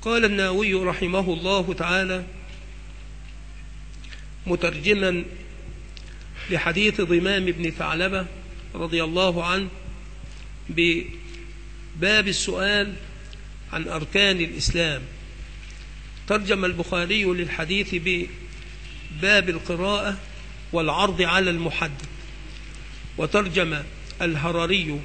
قال النووي رحمه الله تعالى مترجما لحديث ضمام بن ثعلبة رضي الله عنه بباب السؤال عن أركان الإسلام، ترجم البخاري للحديث بباب القراءة والعرض على المحدث، وترجم الهرري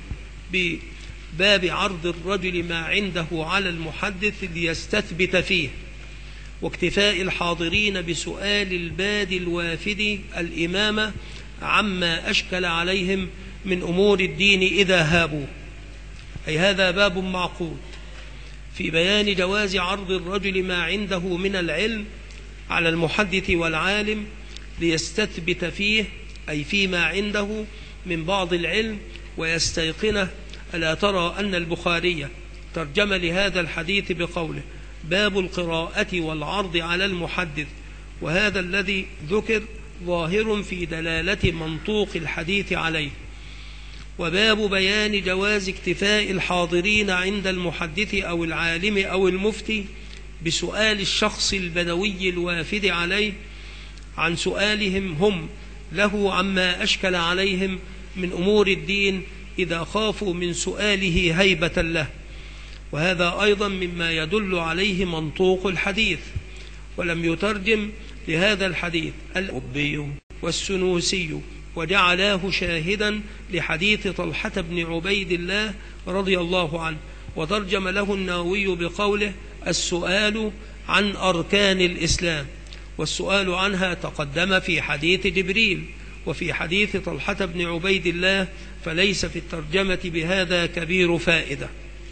بباب عرض الرجل ما عنده على المحدث ليستثبت فيه، واكتفاء الحاضرين بسؤال البادي الوافد الإمامة عما أشكل عليهم من أمور الدين إذا هابوا. أي هذا باب معقود في بيان جواز عرض الرجل ما عنده من العلم على المحدث والعالم ليستثبت فيه، أي فيما عنده من بعض العلم ويستيقنه. ألا ترى أن البخاري ترجم لهذا الحديث بقوله باب القراءة والعرض على المحدث، وهذا الذي ذكر ظاهر في دلالة منطوق الحديث عليه. وباب بيان جواز اكتفاء الحاضرين عند المحدث أو العالم أو المفتي بسؤال الشخص البدوي الوافد عليه عن سؤالهم هم له عما أشكل عليهم من أمور الدين إذا خافوا من سؤاله هيبة له. وهذا أيضا مما يدل عليه منطوق الحديث. ولم يترجم لهذا الحديث الأبي والسنوسي وجعلاه شاهدا لحديث طلحة بن عبيد الله رضي الله عنه، وترجم له النووي بقوله السؤال عن أركان الإسلام، والسؤال عنها تقدم في حديث جبريل وفي حديث طلحة بن عبيد الله، فليس في الترجمة بهذا كبير فائدة.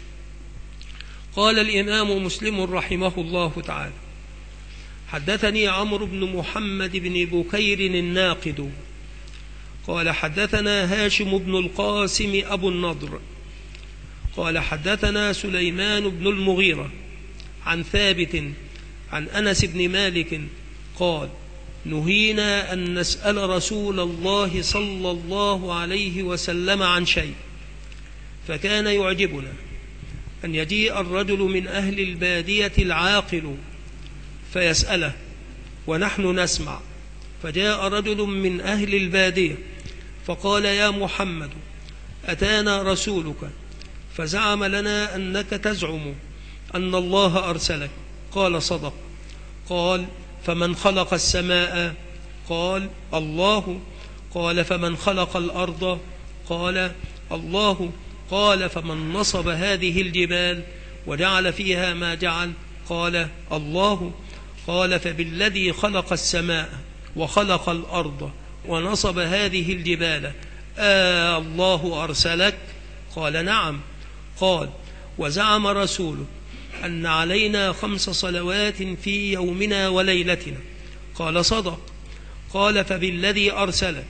قال الإمام مسلم رحمه الله تعالى حدثني عمرو بن محمد بن بكير الناقد قال حدثنا هاشم بن القاسم أبو النضر قال حدثنا سليمان بن المغيرة عن ثابت عن أنس بن مالك قال نهينا أن نسأل رسول الله صلى الله عليه وسلم عن شيء، فكان يعجبنا أن يجيء الرجل من أهل البادية العاقل فيسأله ونحن نسمع. فجاء رجل من أهل البادية فقال يا محمد أتانا رسولك فزعم لنا أنك تزعم أن الله أرسلك. قال صدق. قال فمن خلق السماء؟ قال الله. قال فمن خلق الأرض؟ قال الله. قال فمن نصب هذه الجبال وجعل فيها ما جعل؟ قال الله. قال فبالذي خلق السماء وخلق الأرض ونصب هذه الجبال الله أرسلك؟ قال نعم. قال وزعم رسوله أن علينا 5 صلوات في يومنا وليلتنا؟ قال صدق. قال فبالذي أرسلك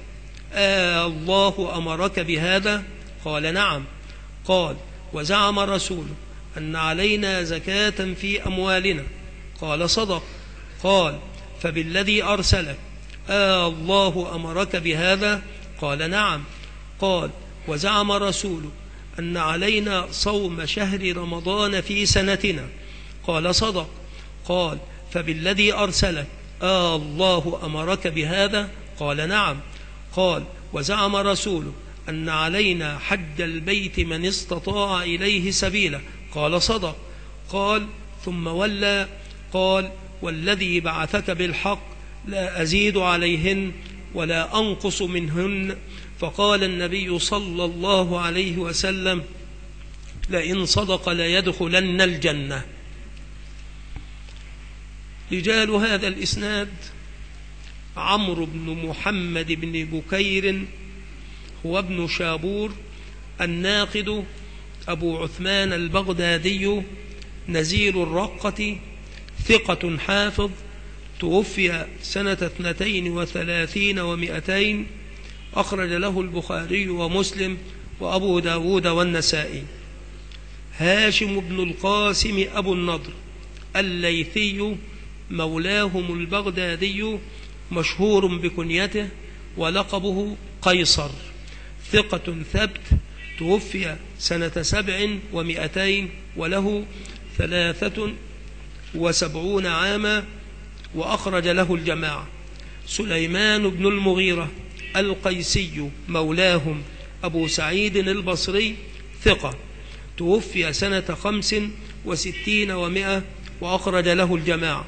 الله أمرك بهذا؟ قال نعم. قال وزعم رسوله أن علينا زكاة في أموالنا؟ قال صدق. قال فبالذي أرسلك الله أمرك بهذا؟ قال نعم. قال وزعم رسوله أن علينا صوم شهر رمضان في سنتنا؟ قال صدق. قال فبالذي أرسلك الله أمرك بهذا؟ قال نعم. قال وزعم رسوله أن علينا حج البيت من استطاع إليه سبيلا؟ قال صدق. قال ثم ولى قال والذي بعثك بالحق لا أزيد عليهن ولا أنقص منهن. فقال النبي صلى الله عليه وسلم لئن صدق ليدخلن الجنة. رجال هذا الإسناد عمرو بن محمد بن بكير هو ابن شابور الناقد أبو عثمان البغدادي نزيل الرقة، ثقة حافظ، توفي سنة 32 و200، أخرج له البخاري ومسلم وأبو داود والنسائي. هاشم بن القاسم أبو النضر الليثي مولاهم البغدادي، مشهور بكنيته ولقبه قيصر، ثقة ثبت، توفي سنة 7 و200، وله وسبعون عاما، وأخرج له الجماعة. سليمان بن المغيرة القيسي مولاهم أبو سعيد البصري ثقة، توفي سنة 65 و100، وأخرج له الجماعة.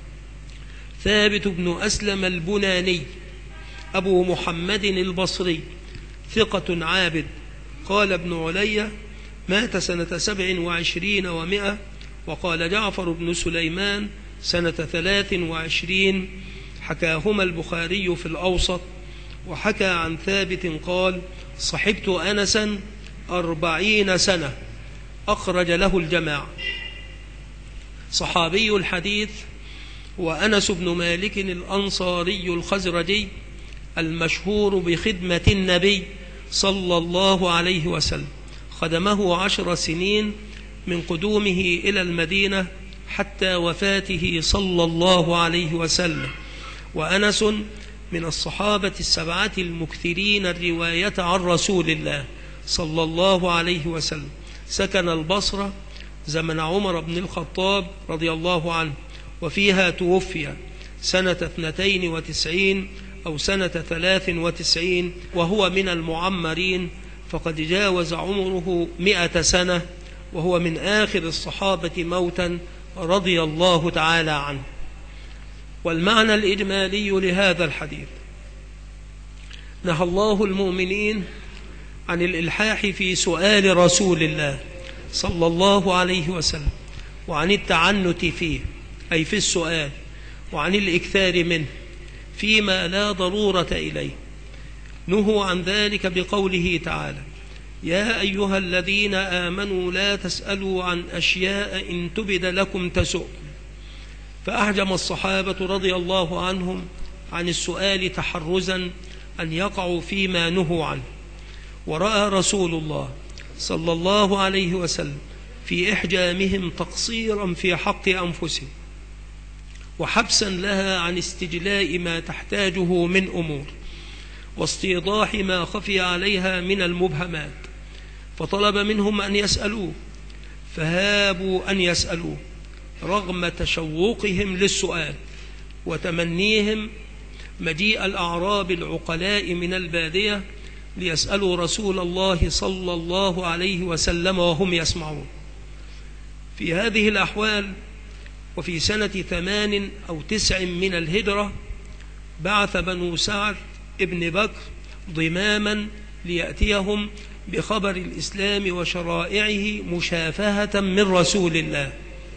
ثابت بن أسلم البناني أبو محمد البصري ثقة عابد، قال ابن علي مات سنة 27 و100، وقال جعفر بن سليمان سنة 23، حكاهما البخاري في الأوسط. وحكى عن ثابت قال صحبت أنسا 40 سنة، أخرج له الجماعة. صحابي الحديث وأنس بن مالك الأنصاري الخزرجي المشهور بخدمة النبي صلى الله عليه وسلم، خدمه 10 سنين من قدومه إلى المدينة حتى وفاته صلى الله عليه وسلم. وأنس من الصحابة 7 المكثرين الرواية عن رسول الله صلى الله عليه وسلم. سكن البصرة زمن عمر بن الخطاب رضي الله عنه، وفيها توفي سنة 92 أو سنة 93، وهو من المعمرين، فقد جاوز عمره 100 سنة، وهو من آخر الصحابة موتا رضي الله تعالى عنه. والمعنى الإجمالي لهذا الحديث: نهى الله المؤمنين عن الإلحاح في سؤال رسول الله صلى الله عليه وسلم، وعن التعنت فيه أي في السؤال، وعن الإكثار منه فيما لا ضرورة إليه. نهوا عن ذلك بقوله تعالى: يا أيها الذين آمنوا لا تسألوا عن أشياء إن تبد لكم تسؤكم. فأحجم الصحابة رضي الله عنهم عن السؤال تحرزا أن يقعوا فيما نهوا عنه. ورأى رسول الله صلى الله عليه وسلم في إحجامهم تقصيرا في حق أنفسهم، وحبسا لها عن استجلاء ما تحتاجه من أمور، واستيضاح ما خفي عليها من المبهمات، فطلب منهم أن يسألوه، فهابوا أن يسألوه رغم تشوقهم للسؤال وتمنيهم مجيء الأعراب العقلاء من البادية ليسألوا رسول الله صلى الله عليه وسلم وهم يسمعون. في هذه الأحوال وفي سنة 8 أو 9 من الهجرة بعث بنو سعد ابن بكر ضماما ليأتيهم بخبر الإسلام وشرائعه مشافهة من رسول الله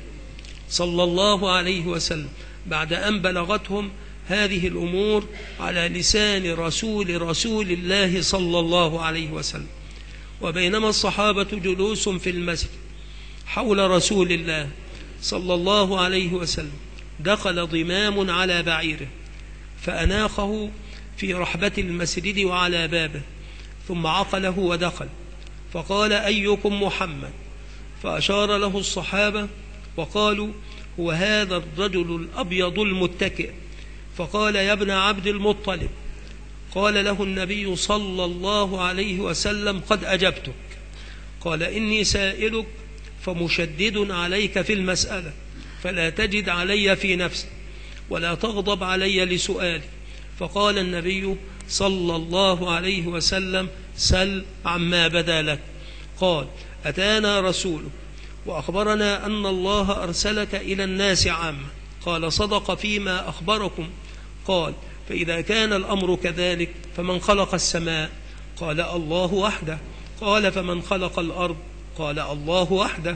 صلى الله عليه وسلم، بعد أن بلغتهم هذه الأمور على لسان رسول الله صلى الله عليه وسلم. وبينما الصحابة جلوس في المسجد حول رسول الله صلى الله عليه وسلم، دخل ضمام على بعيره فأناخه في رحبة المسجد وعلى بابه، ثم عقله ودخل، فقال: أيكم محمد؟ فأشار له الصحابة وقالوا: هو هذا الرجل الأبيض المتكئ. فقال: يا ابن عبد المطلب. قال له النبي صلى الله عليه وسلم: قد أجبتك. قال: إني سائلك فمشدد عليك في المسألة، فلا تجد علي في نفسك ولا تغضب علي لسؤالي. فقال النبي صلى الله عليه وسلم: سل عما بدا لك. قال: أتانا رسولك وأخبرنا أن الله أرسلك إلى الناس عامة. قال: صدق فيما أخبركم. قال: فإذا كان الأمر كذلك فمن خلق السماء؟ قال: الله وحده. قال: فمن خلق الأرض؟ قال: الله وحده.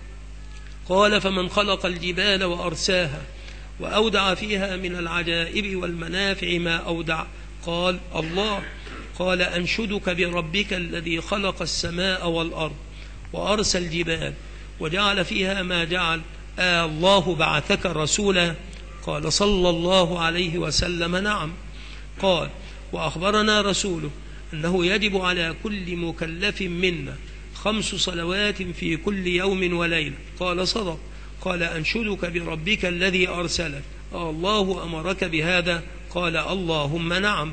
قال: فمن خلق الجبال وأرساها وأودع فيها من العجائب والمنافع ما أودع؟ قال: الله. قال: أنشدك بربك الذي خلق السماء والأرض وأرسى الجبال وجعل فيها ما جعل، الله بعثك رسولا؟ قال صلى الله عليه وسلم: نعم. قال: وأخبرنا رسوله أنه يجب على كل مكلف منا 5 صلوات في كل يوم وليلة. قال: صدق. قال: أنشدك بربك الذي أرسلك، الله أمرك بهذا؟ قال: اللهم نعم.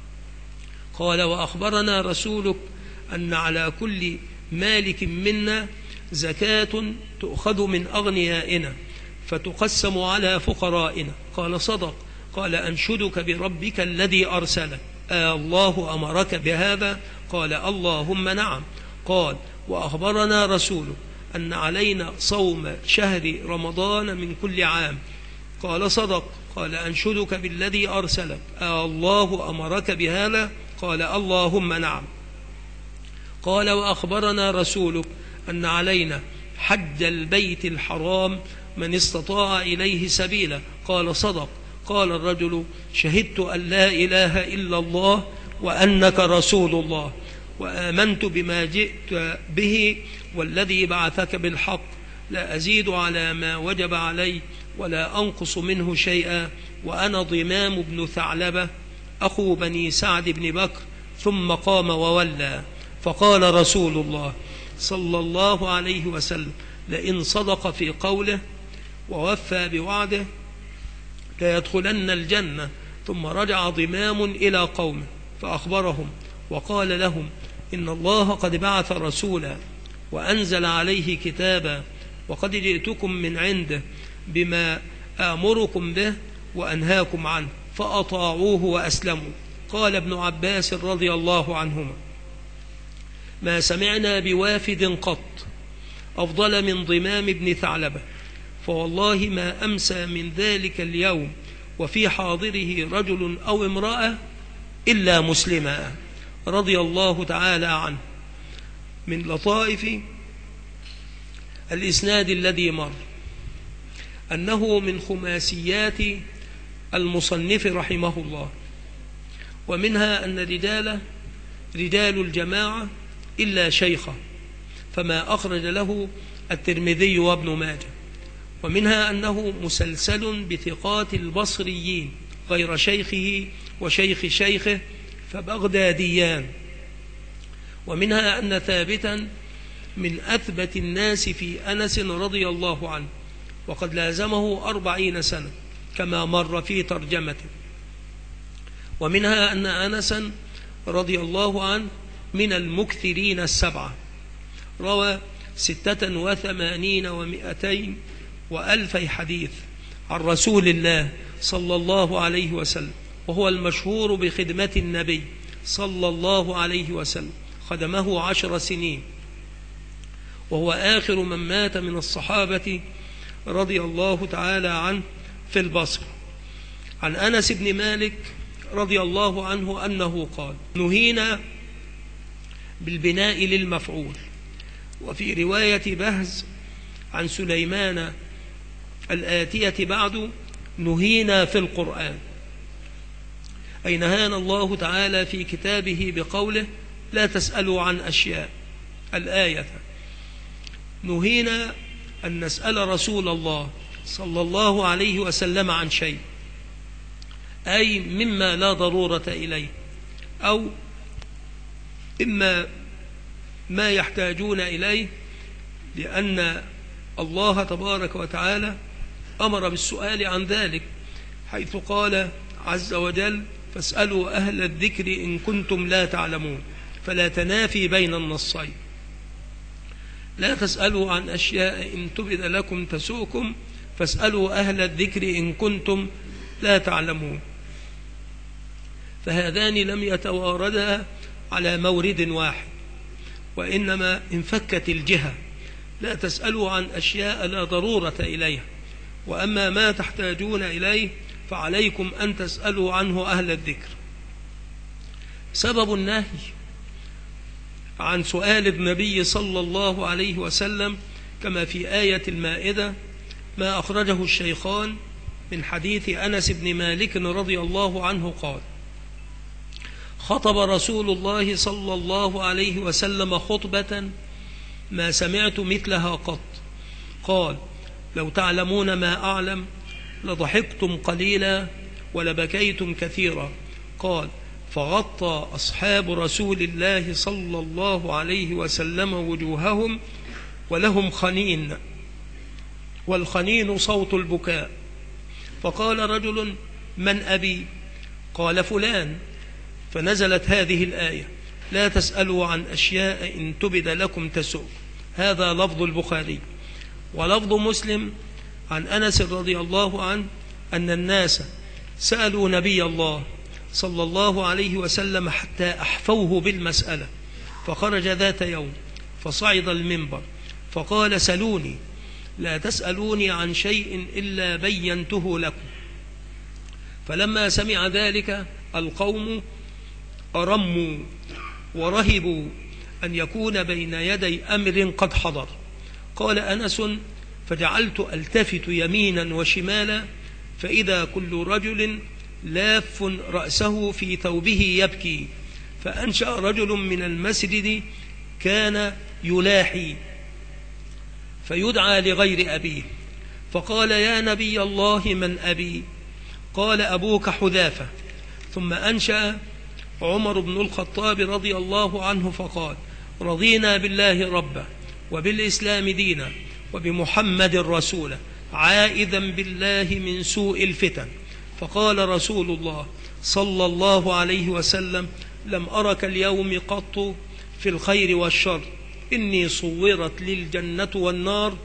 قال: وأخبرنا رسولك أن على كل مالك منا زكاة تؤخذ من أغنيائنا، فتقسم على فقرائنا. قال صدق. قال أنشدك بربك الذي أرسلك، الله أمرك بهذا؟ قال اللهم نعم. قال وأخبرنا رسوله أن علينا صوم شهر رمضان من كل عام. قال صدق. قال أنشدك بالذي أرسلك، الله أمرك بهذا؟ قال اللهم نعم. قال وأخبرنا رسولك أن علينا حج البيت الحرام من استطاع إليه سبيلا. قال صدق. قال الرجل شهدت أن لا إله إلا الله وأنك رسول الله، وآمنت بما جئت به والذي بعثك بالحق، لا أزيد على ما وجب علي ولا أنقص منه شيئا، وأنا ضمام بن ثعلبة أخو بني سعد بن بكر. ثم قام وولى. فقال رسول الله صلى الله عليه وسلم لئن صدق في قوله ووفى بوعده ليدخلن الجنة. ثم رجع ضمام إلى قومه فأخبرهم وقال لهم إن الله قد بعث رسولا وأنزل عليه كتابا، وقد جئتكم من عنده بما آمركم به وأنهاكم عنه، فأطاعوه وأسلموا. قال ابن عباس رضي الله عنهما ما سمعنا بوافد قط أفضل من ضمام بن ثعلبة، فوالله ما أمسى من ذلك اليوم وفي حاضره رجل أو امرأة إلا مسلما، رضي الله تعالى عنه. من لطائف الإسناد الذي مر أنه من خماسيات المصنف رحمه الله، ومنها أن رجال الجماعة إلا شيخه، فما أخرج له الترمذي وابن ماجه. ومنها أنه مسلسل بثقات البصريين غير شيخه وشيخ شيخه فبغداديان. ومنها أن ثابتا من أثبت الناس في أنس رضي الله عنه، وقد لازمه 40 سنة كما مر في ترجمته. ومنها أن أنسا رضي الله عنه من المكثرين السبعة، روى 86 و200 و2000 حديث عن رسول الله صلى الله عليه وسلم، وهو المشهور بخدمة النبي صلى الله عليه وسلم، خدمه 10 سنين، وهو آخر من مات من الصحابة رضي الله تعالى عنه في البصرة. عن أنس بن مالك رضي الله عنه أنه قال نهينا بالبناء للمفعول. وفي رواية بهز عن سليمان الآتية بعد نهينا في القرآن، أي نهانا الله تعالى في كتابه بقوله لا تسألوا عن أشياء. الآية نهينا أن نسأل رسول الله صلى الله عليه وسلم عن شيء، أي مما لا ضرورة إليه، أو إما ما يحتاجون إليه، لأن الله تبارك وتعالى أمر بالسؤال عن ذلك، حيث قال عز وجل فاسألوا أهل الذكر إن كنتم لا تعلمون، فلا تنافي بين النصين. لا تسألوا عن أشياء إن تبد لكم تسؤكم، فاسألوا أهل الذكر إن كنتم لا تعلمون. فهذان لم يتواردا على مورد واحد، وإنما انفكت الجهة. لا تسألوا عن أشياء لا ضرورة إليها، وأما ما تحتاجون إليه فعليكم أن تسألوا عنه أهل الذكر. سبب النهي عن سؤال النبي صلى الله عليه وسلم كما في آية المائدة ما أخرجه الشيخان من حديث أنس بن مالك رضي الله عنه قال خطب رسول الله صلى الله عليه وسلم خطبة ما سمعت مثلها قط. قال لو تعلمون ما أعلم لضحكتم قليلا ولبكيتم كثيرا. قال فغطى أصحاب رسول الله صلى الله عليه وسلم وجوههم ولهم خنين، والخنين صوت البكاء. فقال رجل من أبي؟ قال فلان. فنزلت هذه الآية لا تسألوا عن أشياء إن تبد لكم تسؤ. هذا لفظ البخاري. ولفظ مسلم عن أنس رضي الله عنه أن الناس سألوا نبي الله صلى الله عليه وسلم حتى أحفوه بالمسألة، فخرج ذات يوم فصعد المنبر فقال: سلوني، لا تسألوني عن شيء إلا بينته لكم. فلما سمع ذلك القوم أرموا ورهبوا أن يكون بين يدي أمر قد حضر. قال أنس: فجعلت ألتفت يمينا وشمالا فإذا كل رجل لاف رأسه في ثوبه يبكي، فأنشأ رجل من المسجد كان يلاحي فيدعى لغير أبيه، فقال: يا نبي الله من أبي؟ قال: أبوك حذافة. ثم أنشأ عمر بن الخطاب رضي الله عنه فقال: رضينا بالله ربا وبالإسلام دينا وبمحمد رسولا، عائذا بالله من سوء الفتن. فقال رسول الله صلى الله عليه وسلم: لم أرك اليوم قط في الخير والشر، إني صورت لي الجنة والنار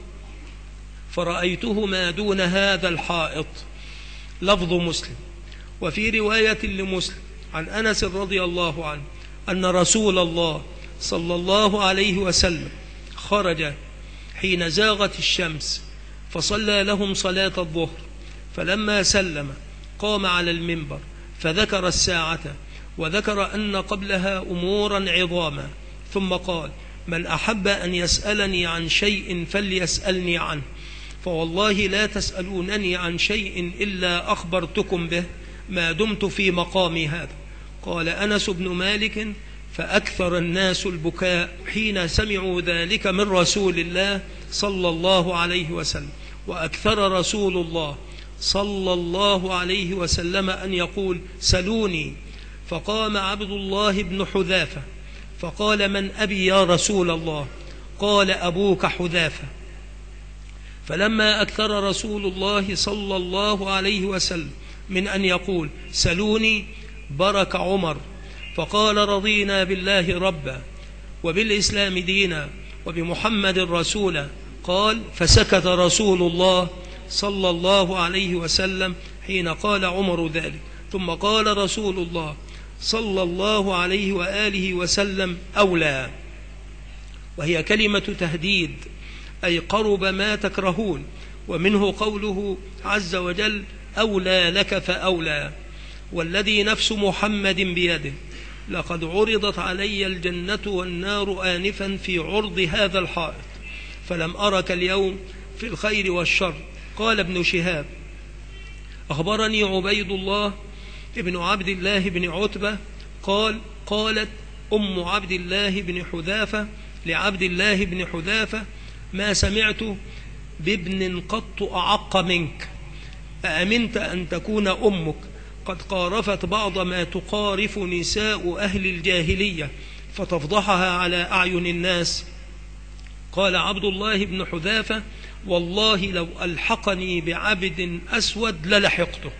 فرأيتهما دون هذا الحائط. لفظ مسلم. وفي رواية لمسلم عن أنس رضي الله عنه أن رسول الله صلى الله عليه وسلم خرج حين زاغت الشمس فصلى لهم صلاة الظهر، فلما سلم قام على المنبر فذكر الساعة وذكر أن قبلها أمورا عظاما، ثم قال: من أحب أن يسألني عن شيء فليسألني عنه، فوالله لا تسألونني عن شيء إلا أخبرتكم به ما دمت في مقامي هذا. قال أنس بن مالك: فأكثر الناس البكاء حين سمعوا ذلك من رسول الله صلى الله عليه وسلم، وأكثر رسول الله صلى الله عليه وسلم أن يقول: سلوني. فقام عبد الله بن حذافة فقال: من أبي يا رسول الله؟ قال: أبوك حذافة. فلما أكثر رسول الله صلى الله عليه وسلم من أن يقول: سلوني، برك عمر فقال: رضينا بالله ربا وبالإسلام دينا وبمحمد رسولا. قال: فسكت رسول الله صلى الله عليه وسلم حين قال عمر ذلك، ثم قال رسول الله صلى الله عليه وآله وسلم: أولى، وهي كلمة تهديد، أي قرب ما تكرهون، ومنه قوله عز وجل: أولى لك فأولى. والذي نفس محمد بيده لقد عرضت علي الجنة والنار آنفا في عرض هذا الحائط، فلم أرك اليوم في الخير والشر. قال ابن شهاب: أخبرني عبيد الله ابن عبد الله بن عتبة قالت أم عبد الله بن حذافة لعبد الله بن حذافة: ما سمعت بابن قط أعق منك، أأمنت أن تكون أمك قد قارفت بعض ما تقارف نساء أهل الجاهلية فتفضحها على أعين الناس؟ قال عبد الله بن حذافة: والله لو ألحقني بعبد أسود للحقته.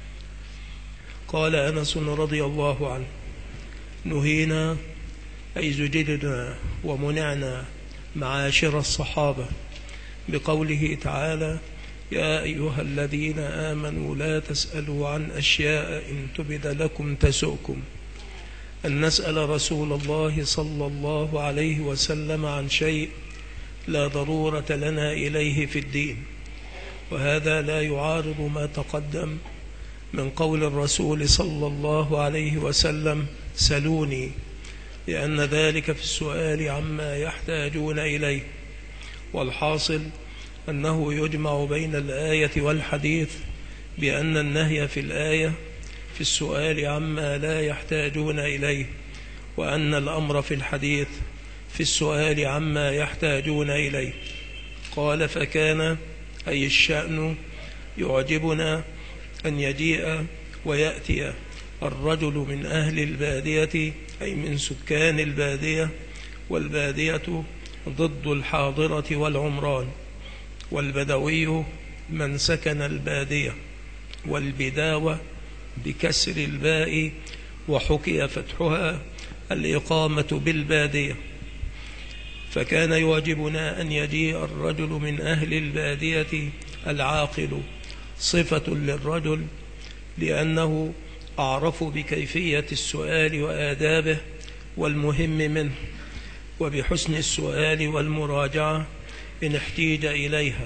قال أنس رضي الله عنه: نهينا أي زجرنا ومنعنا معاشر الصحابة بقوله تعالى: يا أيها الذين آمنوا لا تسألوا عن أشياء إن تبد لكم تسؤكم، أن نسأل رسول الله صلى الله عليه وسلم عن شيء لا ضرورة لنا إليه في الدين. وهذا لا يعارض ما تقدم من قول الرسول صلى الله عليه وسلم: سلوني، لأن ذلك في السؤال عما يحتاجون إليه. والحاصل أنه يجمع بين الآية والحديث بأن النهي في الآية في السؤال عما لا يحتاجون إليه، وأن الأمر في الحديث في السؤال عما يحتاجون إليه. قال: فكان أي الشأن يعجبنا أن يجيء ويأتي الرجل من أهل البادية، أي من سكان البادية، والبادية ضد الحاضرة والعمران، والبدوي من سكن البادية، والبداوة بكسر الباء وحكي فتحها الإقامة بالبادية. فكان يواجبنا أن يجيء الرجل من أهل البادية العاقل صفة للرجل، لأنه أعرف بكيفية السؤال وآدابه والمهم منه، وبحسن السؤال والمراجعة إن احتيج إليها،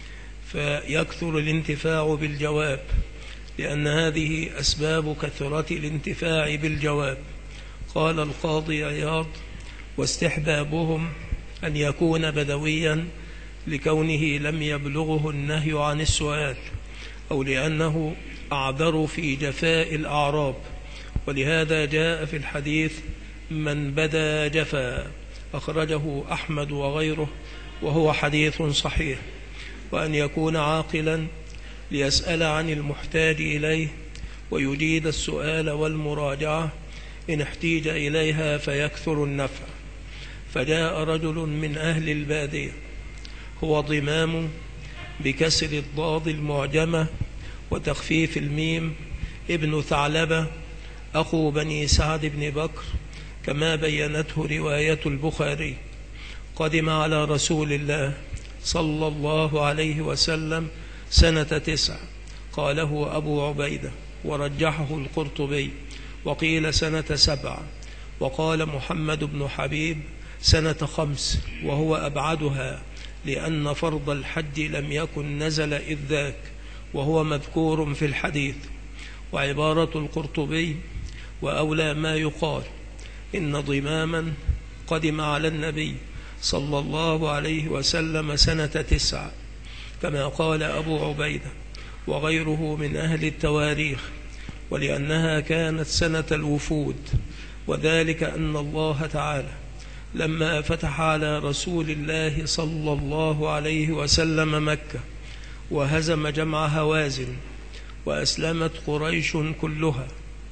فيكثر الانتفاع بالجواب، لأن هذه أسباب كثرة الانتفاع بالجواب. قال القاضي عياض: واستحبابهم أن يكون بدويا لكونه لم يبلغه النهي عن السؤال، أو لأنه أعذر في جفاء الأعراب، ولهذا جاء في الحديث: من بدا جفا، أخرجه أحمد وغيره، وهو حديث صحيح. وأن يكون عاقلا ليسأل عن المحتاج إليه ويجيد السؤال والمراجعة إن احتيج إليها فيكثر النفع. فجاء رجل من أهل البادية، هو ضمام بكسر الضاد المعجمة وتخفيف الميم، ابن ثعلبة، أخو بني سعد بن بكر، كما بينته رواية البخاري. قدم على رسول الله صلى الله عليه وسلم سنة 9، قاله أبو عبيدة ورجحه القرطبي، وقيل سنة 7، وقال محمد بن حبيب سنة 5، وهو أبعدها، لأن فرض الحج لم يكن نزل إذ ذاك، وهو مذكور في الحديث. وعبارة القرطبي: وأولى ما يقال إن ضماما قدم على النبي صلى الله عليه وسلم سنة 9، كما قال أبو عبيدة وغيره من أهل التواريخ، ولأنها كانت سنة الوفود، وذلك أن الله تعالى لما فتح على رسول الله صلى الله عليه وسلم مكة وهزم جمع هوازن وأسلمت قريش كلها،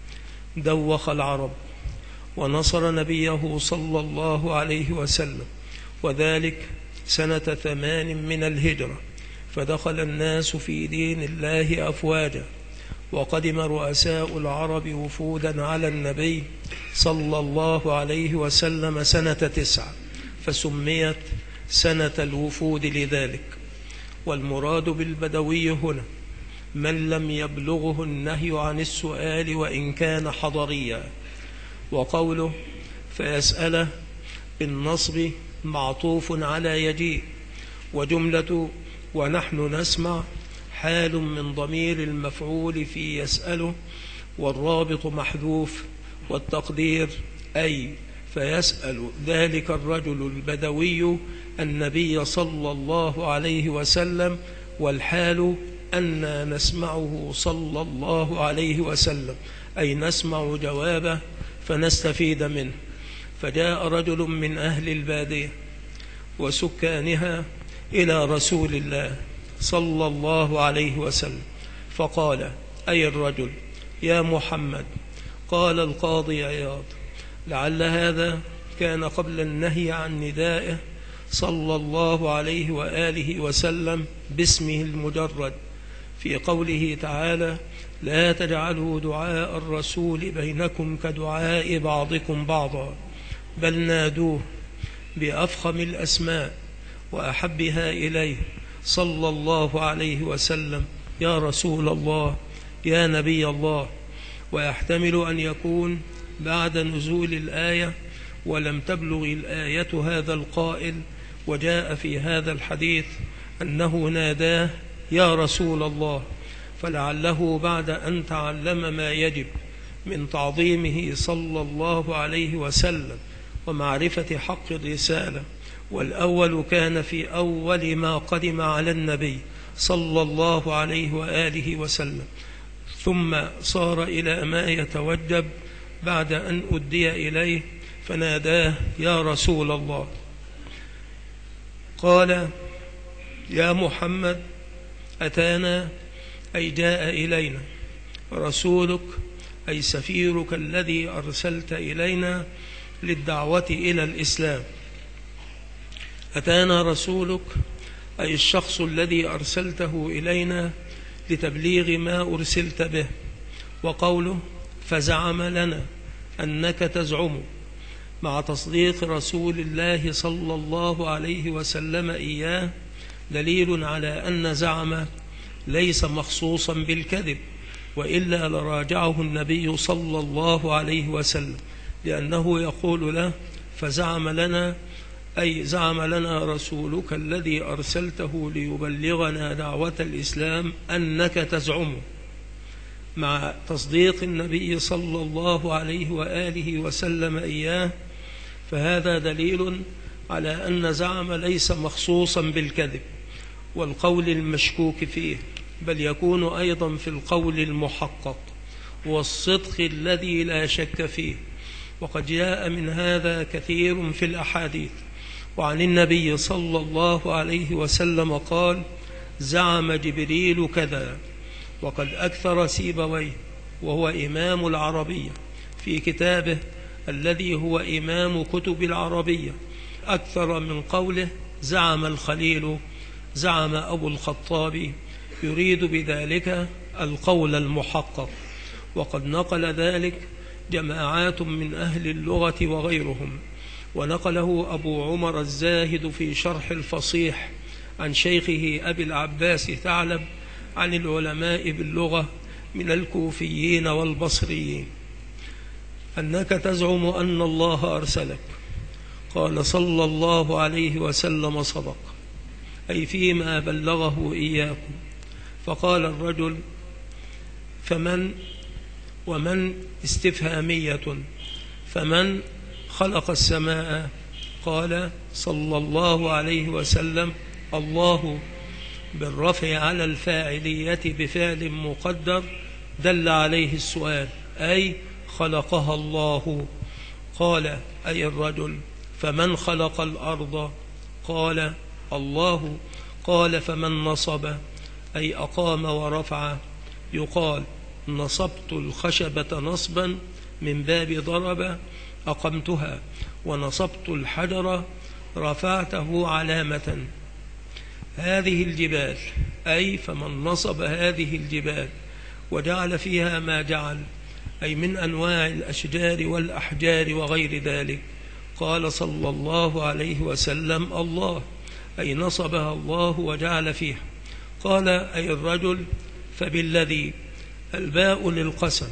دوخ العرب ونصر نبيه صلى الله عليه وسلم، وذلك سنة 8 من الهجرة، فدخل الناس في دين الله أفواجا، وقدم رؤساء العرب وفودا على النبي صلى الله عليه وسلم سنة 9، فسميت سنة الوفود لذلك. والمراد بالبدوي هنا من لم يبلغه النهي عن السؤال وإن كان حضريا. وقوله فيسأله بالنصب معطوف على يجيء، وجملة ونحن نسمع حال من ضمير المفعول في يسأله، والرابط محذوف، والتقدير أي فيسأل ذلك الرجل البدوي النبي صلى الله عليه وسلم، والحال أن نسمعه صلى الله عليه وسلم، أي نسمع جوابه فنستفيد منه. فجاء رجل من أهل البادية وسكانها إلى رسول الله صلى الله عليه وسلم فقال: أي الرجل يا محمد؟ قال القاضي عياض: لعل هذا كان قبل النهي عن ندائه صلى الله عليه وآله وسلم باسمه المجرد، في قوله تعالى: لا تجعلوا دعاء الرسول بينكم كدعاء بعضكم بعضا، بل نادوه بأفخم الأسماء وأحبها إليه صلى الله عليه وسلم: يا رسول الله، يا نبي الله. ويحتمل أن يكون بعد نزول الآية ولم تبلغ الآية هذا القائل، وجاء في هذا الحديث أنه ناداه يا رسول الله، فلعله بعد أن تعلم ما يجب من تعظيمه صلى الله عليه وسلم ومعرفة حق الرسالة، والأول كان في أول ما قدم على النبي صلى الله عليه وآله وسلم، ثم صار إلى ما يتوجب بعد أن أدي إليه، فناداه يا رسول الله. قال: يا محمد، أتانا أي جاء إلينا رسولك أي سفيرك الذي أرسلت إلينا للدعوة إلى الإسلام. أتانا رسولك أي الشخص الذي أرسلته إلينا لتبليغ ما أرسلت به. وقوله فزعم لنا أنك تزعم، مع تصديق رسول الله صلى الله عليه وسلم إياه دليل على أن زعم ليس مخصوصا بالكذب، وإلا لراجعه النبي صلى الله عليه وسلم، لأنه يقول له: فزعم لنا، أي زعم لنا رسولك الذي أرسلته ليبلغنا دعوة الإسلام أنك تزعم، مع تصديق النبي صلى الله عليه وآله وسلم إياه. فهذا دليل على أن زعم ليس مخصوصا بالكذب والقول المشكوك فيه، بل يكون أيضا في القول المحقق والصدق الذي لا شك فيه. وقد جاء من هذا كثير في الأحاديث. وعن النبي صلى الله عليه وسلم قال: زعم جبريل كذا. وقد أكثر سيبويه، وهو إمام العربية، في كتابه الذي هو إمام كتب العربية، أكثر من قوله زعم الخليل، زعم أبو الخطاب، يريد بذلك القول المحقق. وقد نقل ذلك جماعات من أهل اللغة وغيرهم، ونقله أبو عمر الزاهد في شرح الفصيح عن شيخه أبي العباس ثعلب عن العلماء باللغة من الكوفيين والبصريين: أنك تزعم أن الله أرسلك. قال صلى الله عليه وسلم: صدق، أي فيما بلغه إياكم. فقال الرجل: فمن ومن استفهامية، فمن خلق السماء؟ قال صلى الله عليه وسلم: الله، بالرفع على الفاعلية بفعل مقدر دل عليه السؤال، أي خلقها الله. قال أي الرجل: فمن خلق الأرض؟ قال الله. قال فمن نصب؟ أي أقام ورفع. يقال: نصبت الخشبة نصبا من باب ضرب أقمتها، ونصبت الحجر رفعته علامة. هذه الجبال، أي فمن نصب هذه الجبال وجعل فيها ما جعل، أي من أنواع الأشجار والأحجار وغير ذلك. قال صلى الله عليه وسلم: الله، أي نصبها الله وجعل فيها. قال أي الرجل: فبالذي، الباء للقسم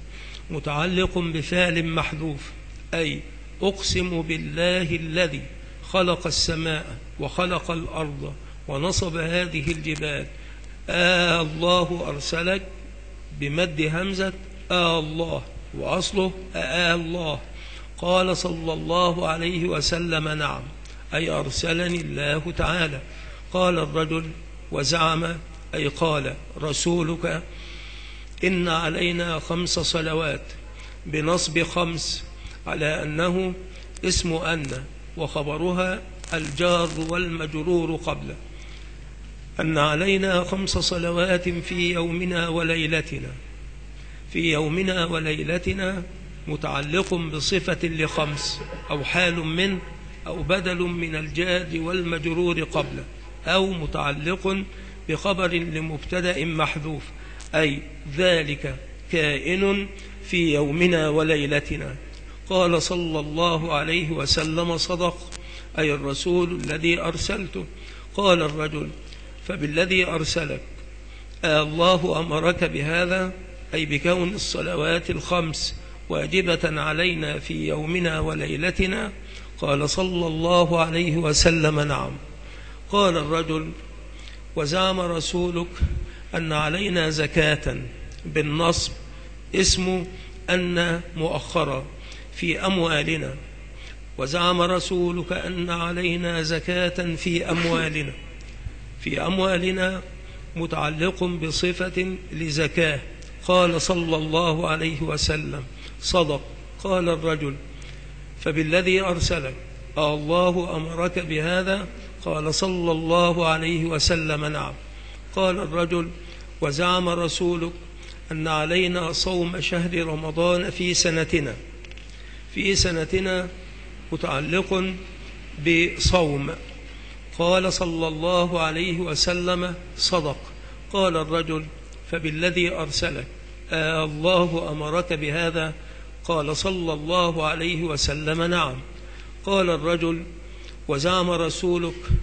متعلق بفعل محذوف، أي أقسم بالله الذي خلق السماء وخلق الأرض ونصب هذه الجبال. الله أرسلك بمد همزة الله، وأصله الله. قال صلى الله عليه وسلم: نعم، أي أرسلني الله تعالى. قال الرجل: وزعم، أي قال رسولك: إن علينا 5 صلوات، بنصب 5 على أنه اسم أن، وخبرها الجار والمجرور قبله. أن علينا 5 صلوات في يومنا وليلتنا. في يومنا وليلتنا متعلق بصفة ل5، أو حال من، أو بدل من الجار والمجرور قبله، أو متعلق بخبر لمبتدأ محذوف، أي ذلك كائن في يومنا وليلتنا. قال صلى الله عليه وسلم: صدق، أي الرسول الذي أرسلته. قال الرجل: فبالذي أرسلك، الله أمرك بهذا، أي بكون الصلوات 5 واجبة علينا في يومنا وليلتنا؟ قال صلى الله عليه وسلم: نعم. قال الرجل: وزعم رسولك أن علينا زكاة، بالنصب اسم أن مؤخرة، في أموالنا. وزعم رسولك أن علينا زكاة في أموالنا. في أموالنا متعلق بصفة لزكاة. قال صلى الله عليه وسلم: صدق. قال الرجل: فبالذي أرسلك، الله أمرك بهذا؟ قال صلى الله عليه وسلم: نعم. قال الرجل: وزعم رسولك أن علينا صوم شهر رمضان في سنتنا. في سنتنا متعلق بصوم. قال صلى الله عليه وسلم: صدق. قال الرجل: فبالذي أرسلك، الله أمرك بهذا؟ قال صلى الله عليه وسلم: نعم. قال الرجل: وزعم رسولك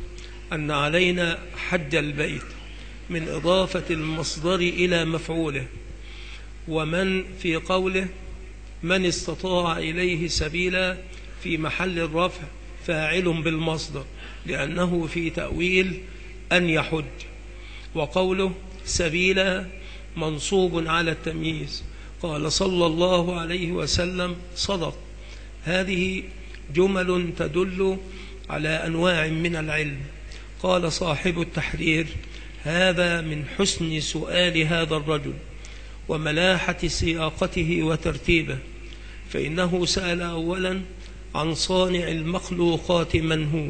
أن علينا حج البيت من إضافة المصدر إلى مفعوله، ومن في قوله من استطاع إليه سبيلا في محل الرفع فاعل بالمصدر، لأنه في تأويل أن يحج. وقوله سبيلا منصوب على التمييز. قال صلى الله عليه وسلم صدق. هذه جمل تدل على أنواع من العلم. قال صاحب التحرير هذا من حسن سؤال هذا الرجل وملاحة سياقته وترتيبه، فإنه سأل أولا عن صانع المخلوقات من هو،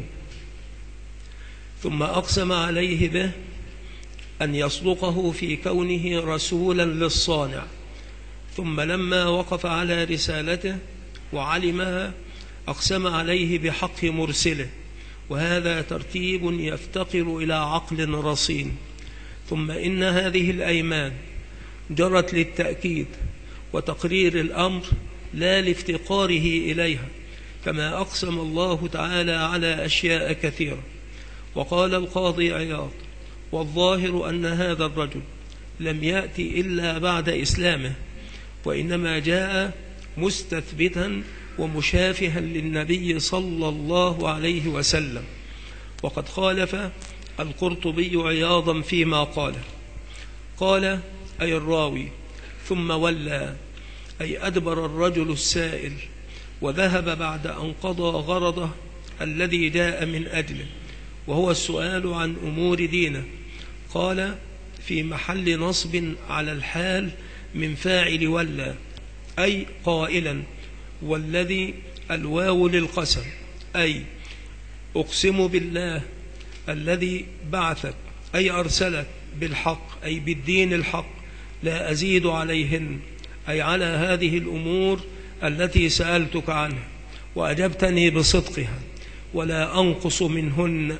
ثم أقسم عليه به أن يصدقه في كونه رسولا للصانع، ثم لما وقف على رسالته وعلمها أقسم عليه بحق مرسله، وهذا ترتيب يفتقر إلى عقل رصين. ثم إن هذه الأيمان جرت للتأكيد وتقرير الأمر لا لافتقاره إليها، كما أقسم الله تعالى على أشياء كثيرة. وقال القاضي عياض والظاهر أن هذا الرجل لم يأتي إلا بعد إسلامه، وإنما جاء مستثبتا ومشافها للنبي صلى الله عليه وسلم. وقد خالف القرطبي عياضا فيما قال أي الراوي ثم ولى، أي أدبر الرجل السائل وذهب بعد أن قضى غرضه الذي جاء من أجله، وهو السؤال عن أمور دينه. قال في محل نصب على الحال من فاعل ولى، أي قائلا والذي الواو للقسم، أي أقسم بالله الذي بعثك أي أرسلك بالحق أي بالدين الحق، لا أزيد عليهن أي على هذه الأمور التي سألتك عنها وأجبتني بصدقها، ولا أنقص منهن.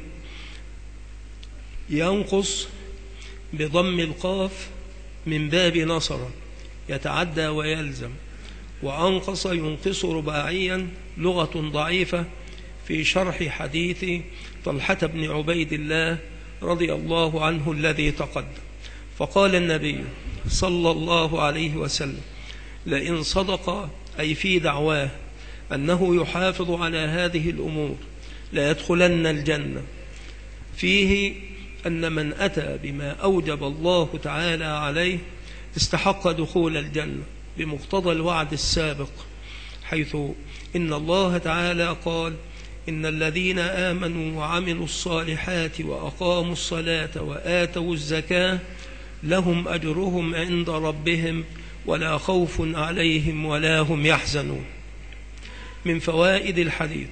ينقص بضم القاف من باب نصر يتعدى ويلزم، وأنقص ينقص رباعيا لغة ضعيفة في شرح حديث طلحة بن عبيد الله رضي الله عنه الذي تقدم. فقال النبي صلى الله عليه وسلم لئن صدق أي في دعواه أنه يحافظ على هذه الأمور لا يدخلن الجنة، فيه أن من أتى بما أوجب الله تعالى عليه استحق دخول الجنة بمقتضى الوعد السابق، حيث إن الله تعالى قال إن الذين آمنوا وعملوا الصالحات وأقاموا الصلاة وآتوا الزكاة لهم أجرهم عند ربهم ولا خوف عليهم ولا هم يحزنون. من فوائد الحديث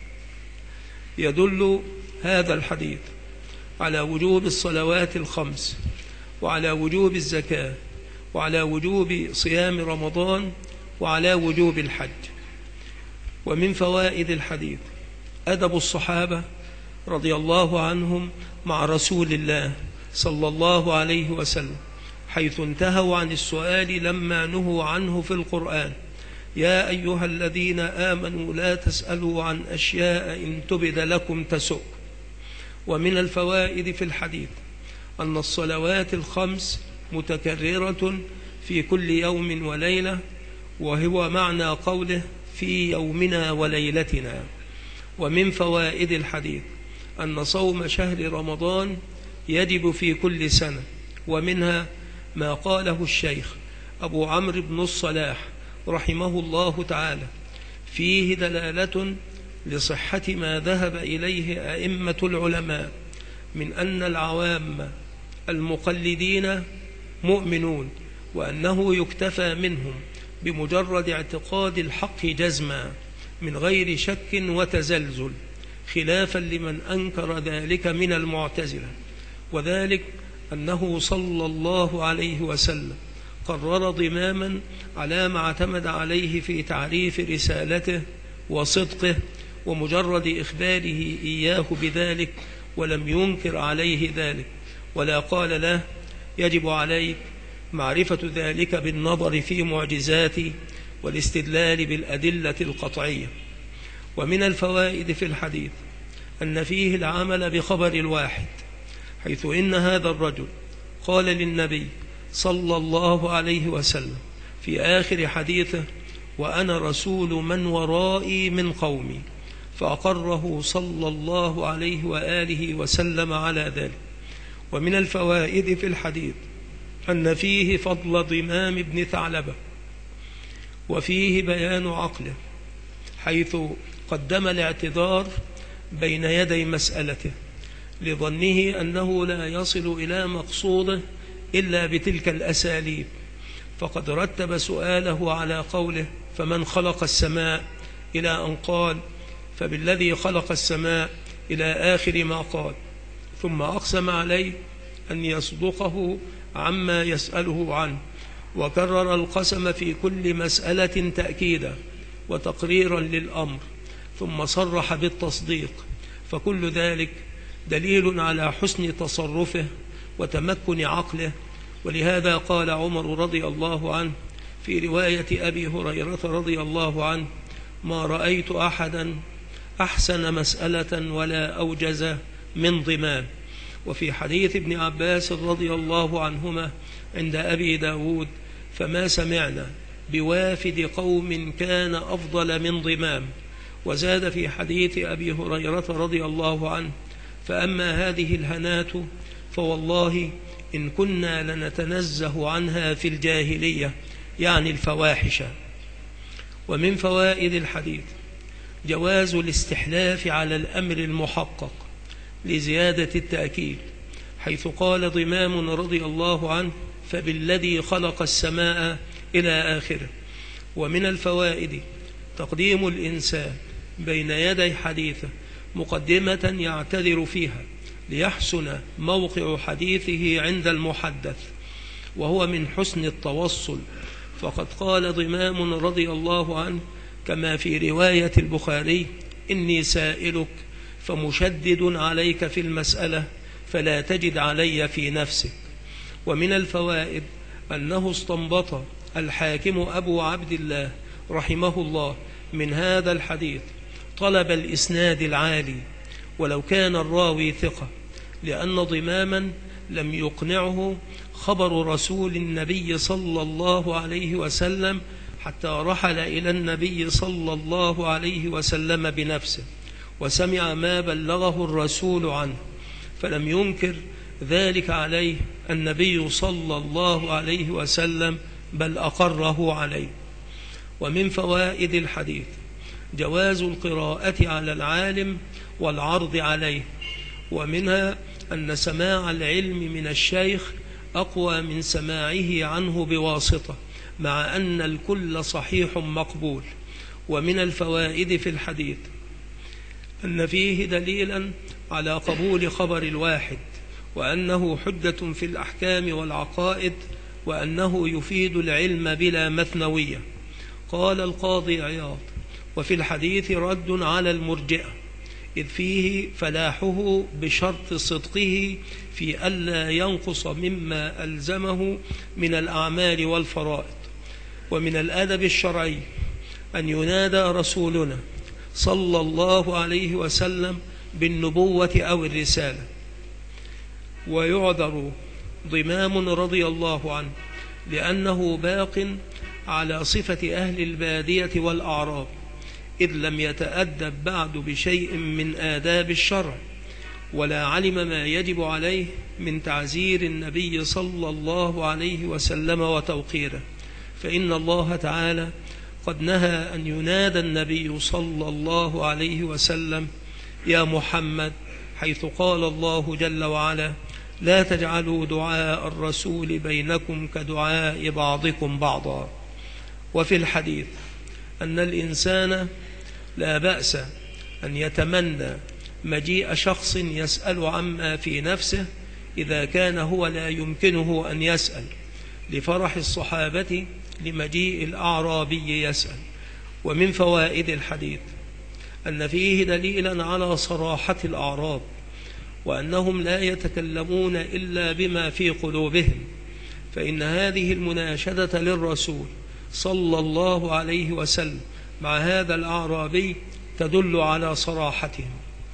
يدل هذا الحديث على وجوب الصلوات الخمس، وعلى وجوب الزكاة، وعلى وجوب صيام رمضان، وعلى وجوب الحج. ومن فوائد الحديث أدب الصحابة رضي الله عنهم مع رسول الله صلى الله عليه وسلم، حيث انتهوا عن السؤال لما نهوا عنه في القرآن: يا أيها الذين آمنوا لا تسألوا عن أشياء إن تبد لكم تسؤ. ومن الفوائد في الحديث أن الصلوات الخمس متكررة في كل يوم وليلة، وهو معنى قوله في يومنا وليلتنا. ومن فوائد الحديث أن صوم شهر رمضان يجب في كل سنة، ومنها ما قاله الشيخ أبو عمرو بن الصلاح رحمه الله تعالى: فيه دلالة لصحة ما ذهب إليه أئمة العلماء من أن العوام المقلدين مؤمنون، وأنه يكتفى منهم بمجرد اعتقاد الحق جزما من غير شك وتزلزل، خلافا لمن أنكر ذلك من المعتزلة. وذلك أنه صلى الله عليه وسلم قرر ضماما على ما اعتمد عليه في تعريف رسالته وصدقه ومجرد إخباره إياه بذلك، ولم ينكر عليه ذلك ولا قال له يجب عليك معرفة ذلك بالنظر في معجزاته والاستدلال بالأدلة القطعية. ومن الفوائد في الحديث أن فيه العمل بخبر الواحد، حيث إن هذا الرجل قال للنبي صلى الله عليه وسلم في آخر حديثه: وأنا رسول من ورائي من قومي، فأقره صلى الله عليه وآله وسلم على ذلك. ومن الفوائد في الحديث أن فيه فضل ضمام بن ثعلبة، وفيه بيان عقله، حيث قدم الاعتذار بين يدي مسألته لظنه أنه لا يصل إلى مقصوده إلا بتلك الأساليب، فقد رتب سؤاله على قوله: فمن خلق السماء، إلى أن قال: فبالذي خلق السماء، إلى آخر ما قال، ثم أقسم عليه أن يصدقه عما يسأله عنه، وكرر القسم في كل مسألة تأكيدا وتقريرا للأمر، ثم صرح بالتصديق، فكل ذلك دليل على حسن تصرفه وتمكن عقله. ولهذا قال عمر رضي الله عنه في رواية أبي هريرة رضي الله عنه: ما رأيت أحدا أحسن مسألة ولا أوجز من ضمام. وفي حديث ابن عباس رضي الله عنهما عند أبي داود: فما سمعنا بوافد قوم كان أفضل من ضمام. وزاد في حديث أبي هريرة رضي الله عنه: فأما هذه الهنات فوالله إن كنا لنتنزه عنها في الجاهلية، يعني الفواحش. ومن فوائد الحديث جواز الاستحلاف على الأمر المحقق لزيادة التأكيد، حيث قال ضمام رضي الله عنه: فبالذي خلق السماء، إلى آخره. ومن الفوائد تقديم الإنسان بين يدي حديثه مقدمة يعتذر فيها ليحسن موقع حديثه عند المحدث، وهو من حسن التوصل. فقد قال ضمام رضي الله عنه كما في رواية البخاري: إني سائلك فمشدد عليك في المسألة فلا تجد علي في نفسك. ومن الفوائد أنه استنبط الحاكم أبو عبد الله رحمه الله من هذا الحديث طلب الإسناد العالي ولو كان الراوي ثقة، لأن ضماما لم يقنعه خبر رسول النبي صلى الله عليه وسلم حتى رحل إلى النبي صلى الله عليه وسلم بنفسه وسمع ما بلغه الرسول عنه، فلم ينكر ذلك عليه النبي صلى الله عليه وسلم، بل أقره عليه. ومن فوائد الحديث جواز القراءة على العالم والعرض عليه، ومنها أن سماع العلم من الشيخ أقوى من سماعه عنه بواسطة، مع أن الكل صحيح مقبول. ومن الفوائد في الحديث أن فيه دليلا على قبول خبر الواحد، وأنه حجة في الأحكام والعقائد، وأنه يفيد العلم بلا مثنوية. قال القاضي عياض: وفي الحديث رد على المرجئة، إذ فيه فلاحه بشرط صدقه في ألا ينقص مما ألزمه من الأعمال والفرائض. ومن الأدب الشرعي أن ينادى رسولنا صلى الله عليه وسلم بالنبوة أو الرسالة. ويعذر ضمام رضي الله عنه لأنه باق على صفة أهل البادية والأعراب، إذ لم يتأدب بعد بشيء من آداب الشرع، ولا علم ما يجب عليه من تعزير النبي صلى الله عليه وسلم وتوقيره، فإن الله تعالى قد نهى أن ينادى النبي صلى الله عليه وسلم يا محمد، حيث قال الله جل وعلا: لا تجعلوا دعاء الرسول بينكم كدعاء بعضكم بعضا. وفي الحديث أن الإنسان لا بأس أن يتمنى مجيء شخص يسأل عما في نفسه إذا كان هو لا يمكنه أن يسأل، لفرح الصحابة لمجيء الأعرابي يسأل. ومن فوائد الحديث أن فيه دليلا على صراحة الأعراب، وأنهم لا يتكلمون إلا بما في قلوبهم، فإن هذه المناشدة للرسول صلى الله عليه وسلم مع هذا الأعرابي تدل على صراحتهم.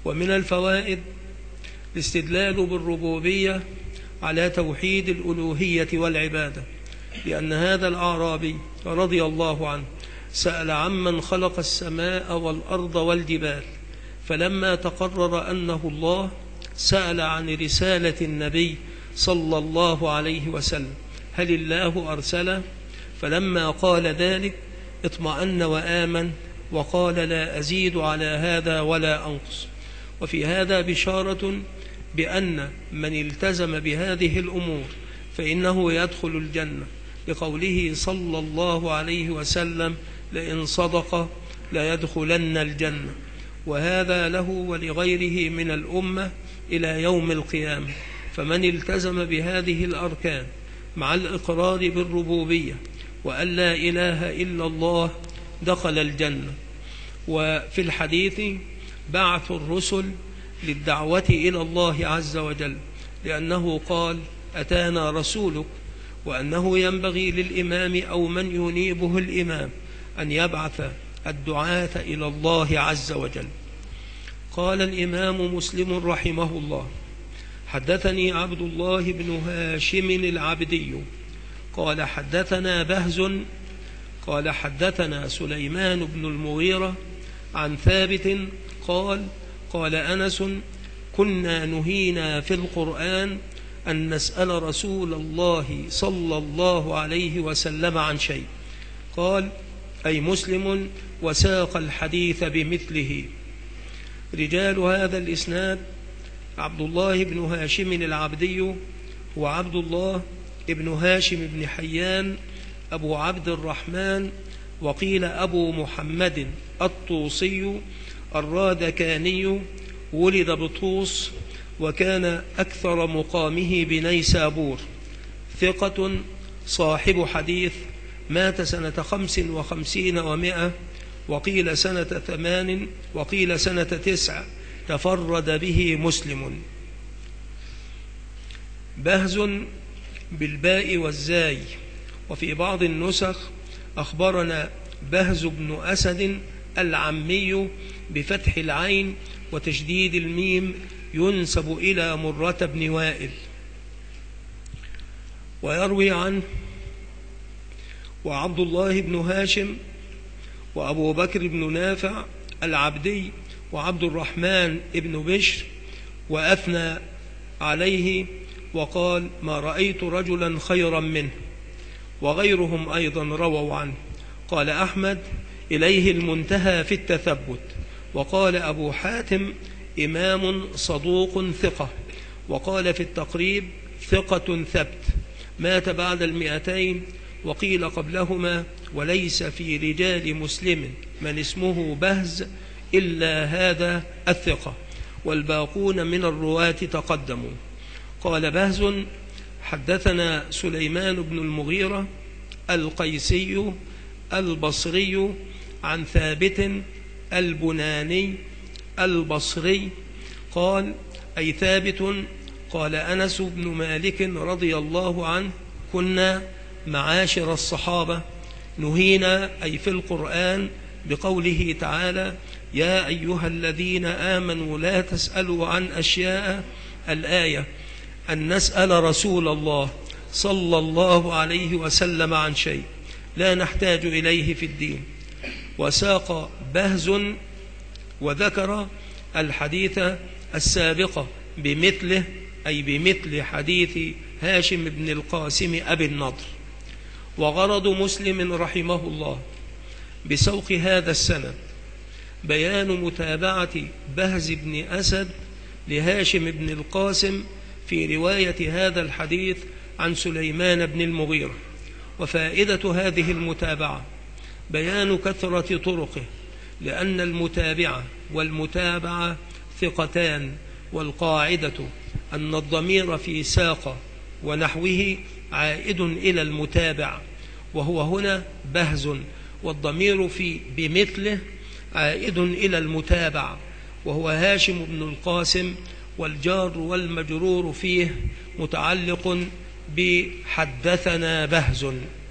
ومن الفوائد الاستدلال بالربوبية على توحيد الألوهية والعبادة، لأن هذا الأعرابي رضي الله عنه سأل عمن خلق السماء والأرض والجبال، فلما تقرر أنه الله سأل عن رسالة النبي صلى الله عليه وسلم، هل الله أرسله؟ فلما قال ذلك اطمأن وآمن وقال لا أزيد على هذا ولا أنقص. وفي هذا بشارة بأن من التزم بهذه الأمور فإنه يدخل الجنة، لقوله صلى الله عليه وسلم لئن صدق ليدخلن الجنة، وهذا له ولغيره من الأمة إلى يوم القيامة. فمن التزم بهذه الأركان مع الإقرار بالربوبية وأن لا إله إلا الله دخل الجنة. وفي الحديث بعث الرسل للدعوة إلى الله عز وجل، لأنه قال أتانا رسولك، وأنه ينبغي للإمام أو من ينيبه الإمام أن يبعث الدعاة إلى الله عز وجل. قال الإمام مسلم رحمه الله حدثني عبد الله بن هاشم العبدي قال حدثنا بهز قال حدثنا سليمان بن المغيرة عن ثابت قال قال أنس كنا نهينا في القرآن أن نسأل رسول الله صلى الله عليه وسلم عن شيء. قال أي مسلم وساق الحديث بمثله. رجال هذا الإسناد عبد الله بن هاشم العبدي وعبد الله بن هاشم بن حيان أبو عبد الرحمن، وقيل أبو محمد الطوسي الرادكاني، ولد بطوس وكان أكثر مقامه بنيسابور، ثقة صاحب حديث، مات سنة 55 و100، وقيل سنة 8 وقيل سنة 9، تفرد به مسلم. بهز بالباء والزاي، وفي بعض النسخ أخبرنا بهز بن أسد العمي بفتح العين وتشديد الميم، ينسب إلى مرة بن وائل. ويروي عنه وعبد الله بن هاشم وأبو بكر بن نافع العبدي وعبد الرحمن بن بشر، وأثنى عليه وقال ما رأيت رجلا خيرا منه، وغيرهم أيضا رووا عنه. قال أحمد إليه المنتهى في التثبت. وقال أبو حاتم إمام صدوق ثقة. وقال في التقريب ثقة ثبت، مات بعد 200، وقيل قبلهما وليس في رجال مسلم من اسمه بهز إلا هذا الثقة، والباقون من الرواة تقدموا. قال بهز حدثنا سليمان بن المغيرة القيسي البصري عن ثابت البناني البصري قال أي ثابت قال أنس بن مالك رضي الله عنه كنا معاشر الصحابة نهينا أي في القرآن بقوله تعالى يا أيها الذين آمنوا لا تسألوا عن أشياء الآية، أن نسأل رسول الله صلى الله عليه وسلم عن شيء لا نحتاج إليه في الدين. وساق بهز وذكر الحديث السابق بمثله أي بمثل حديث هاشم بن القاسم أبي النضر. وغرض مسلم رحمه الله بسوق هذا السند بيان متابعة بهز بن أسد لهاشم بن القاسم في رواية هذا الحديث عن سليمان بن المغيرة. وفائدة هذه المتابعة بيان كثرة طرقه، لأن المتابعة والمتابعة ثقتان، والقاعدة أن الضمير في ساق ونحوه عائد إلى المتابع، وهو هنا بهز، والضمير في بمثله عائد إلى المتابع وهو هاشم بن القاسم، والجار والمجرور فيه متعلق بحدثنا بهز.